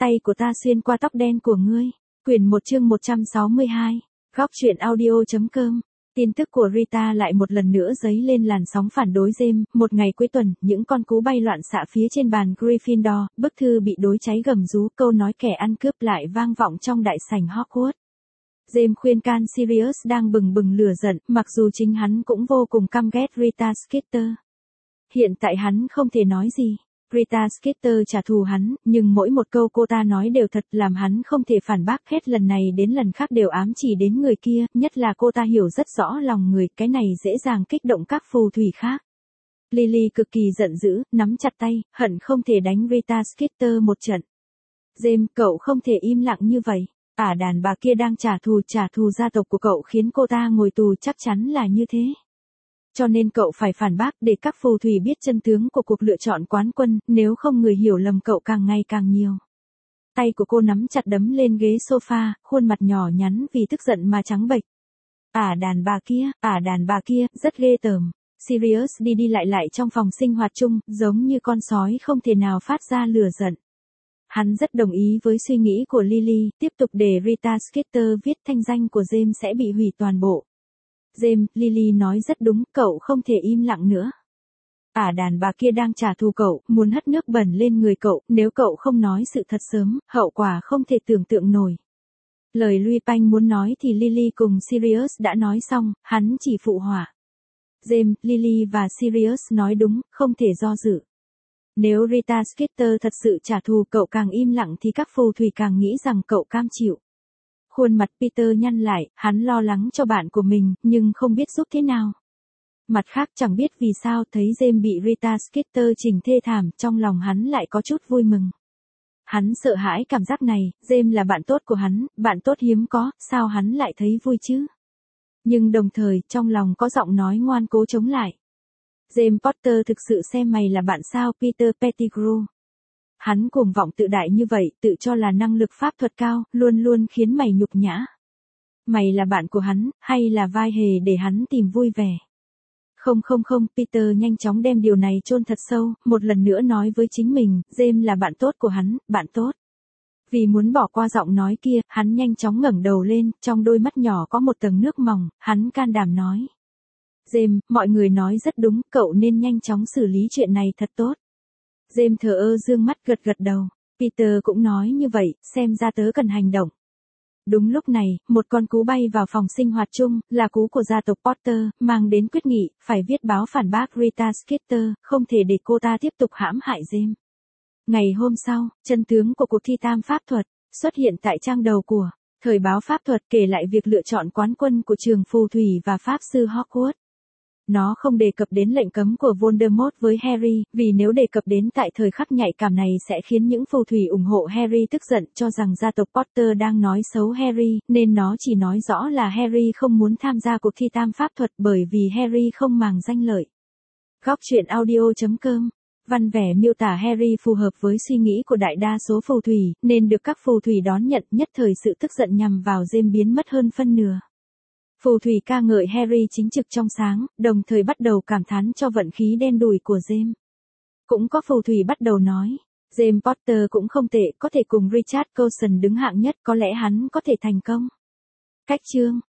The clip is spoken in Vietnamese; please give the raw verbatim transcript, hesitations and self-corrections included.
tay của ta xuyên qua tóc đen của ngươi. Quyển một chương một trăm sáu mươi hai. Góc truyện audio.com. Tin tức của Rita lại một lần nữa dấy lên làn sóng phản đối James. Một ngày cuối tuần, những con cú bay loạn xạ phía trên bàn Gryffindor, bức thư bị đối cháy gầm rú, câu nói kẻ ăn cướp lại vang vọng trong đại sảnh Hogwarts. James khuyên can Sirius đang bừng bừng lửa giận, mặc dù chính hắn cũng vô cùng căm ghét Rita Skeeter. Hiện tại hắn không thể nói gì. Rita Skeeter trả thù hắn, nhưng mỗi một câu cô ta nói đều thật, làm hắn không thể phản bác. Hết lần này đến lần khác đều ám chỉ đến người kia, nhất là cô ta hiểu rất rõ lòng người, cái này dễ dàng kích động các phù thủy khác. Lily cực kỳ giận dữ, nắm chặt tay, hận không thể đánh Rita Skeeter một trận. James, cậu không thể im lặng như vậy. Ả đàn bà kia đang trả thù, trả thù gia tộc của cậu khiến cô ta ngồi tù, chắc chắn là như thế. Cho nên cậu phải phản bác để các phù thủy biết chân tướng của cuộc lựa chọn quán quân, nếu không người hiểu lầm cậu càng ngày càng nhiều. Tay của cô nắm chặt đấm lên ghế sofa, khuôn mặt nhỏ nhắn vì tức giận mà trắng bệch. Ả đàn bà kia, ả đàn bà kia, rất ghê tởm. Sirius đi đi lại lại trong phòng sinh hoạt chung, giống như con sói không thể nào phát ra lửa giận. Hắn rất đồng ý với suy nghĩ của Lily, tiếp tục để Rita Skeeter viết thanh danh của James sẽ bị hủy toàn bộ. James, Lily nói rất đúng, cậu không thể im lặng nữa. Ả đàn bà kia đang trả thù cậu, muốn hất nước bẩn lên người cậu, nếu cậu không nói sự thật sớm, hậu quả không thể tưởng tượng nổi. Lời Lupin muốn nói thì Lily cùng Sirius đã nói xong, hắn chỉ phụ họa. James, Lily và Sirius nói đúng, không thể do dự. Nếu Rita Skeeter thật sự trả thù cậu càng im lặng thì các phù thủy càng nghĩ rằng cậu cam chịu. Khuôn mặt Peter nhăn lại, hắn lo lắng cho bạn của mình, nhưng không biết giúp thế nào. Mặt khác chẳng biết vì sao thấy James bị Rita Skeeter chỉnh thê thảm, trong lòng hắn lại có chút vui mừng. Hắn sợ hãi cảm giác này, James là bạn tốt của hắn, bạn tốt hiếm có, sao hắn lại thấy vui chứ? Nhưng đồng thời, trong lòng có giọng nói ngoan cố chống lại. James Potter thực sự xem mày là bạn sao, Peter Pettigrew? Hắn cuồng vọng tự đại như vậy, tự cho là năng lực pháp thuật cao, luôn luôn khiến mày nhục nhã. Mày là bạn của hắn, hay là vai hề để hắn tìm vui vẻ? Không không không, Peter nhanh chóng đem điều này chôn thật sâu, một lần nữa nói với chính mình, James là bạn tốt của hắn, bạn tốt. Vì muốn bỏ qua giọng nói kia, hắn nhanh chóng ngẩng đầu lên, trong đôi mắt nhỏ có một tầng nước mỏng, hắn can đảm nói. James, mọi người nói rất đúng, cậu nên nhanh chóng xử lý chuyện này thật tốt. James thờ ơ dương mắt gật gật đầu. Peter cũng nói như vậy, xem ra tớ cần hành động. Đúng lúc này, một con cú bay vào phòng sinh hoạt chung, là cú của gia tộc Potter, mang đến quyết nghị, phải viết báo phản bác Rita Skeeter, không thể để cô ta tiếp tục hãm hại James. Ngày hôm sau, chân tướng của cuộc thi tam pháp thuật, xuất hiện tại trang đầu của Thời báo pháp thuật, kể lại việc lựa chọn quán quân của trường phù thủy và pháp sư Hogwarts. Nó không đề cập đến lệnh cấm của Voldemort với Harry, vì nếu đề cập đến tại thời khắc nhạy cảm này sẽ khiến những phù thủy ủng hộ Harry tức giận, cho rằng gia tộc Potter đang nói xấu Harry, nên nó chỉ nói rõ là Harry không muốn tham gia cuộc thi tam pháp thuật bởi vì Harry không màng danh lợi. Góc truyện audio.com. Văn vẻ miêu tả Harry phù hợp với suy nghĩ của đại đa số phù thủy, nên được các phù thủy đón nhận, nhất thời sự tức giận nhằm vào James biến mất hơn phân nửa. Phù thủy ca ngợi Harry chính trực trong sáng, đồng thời bắt đầu cảm thán cho vận khí đen đủi của James. Cũng có phù thủy bắt đầu nói, James Potter cũng không tệ, có thể cùng Richard Coulson đứng hạng nhất, có lẽ hắn có thể thành công. Cách chương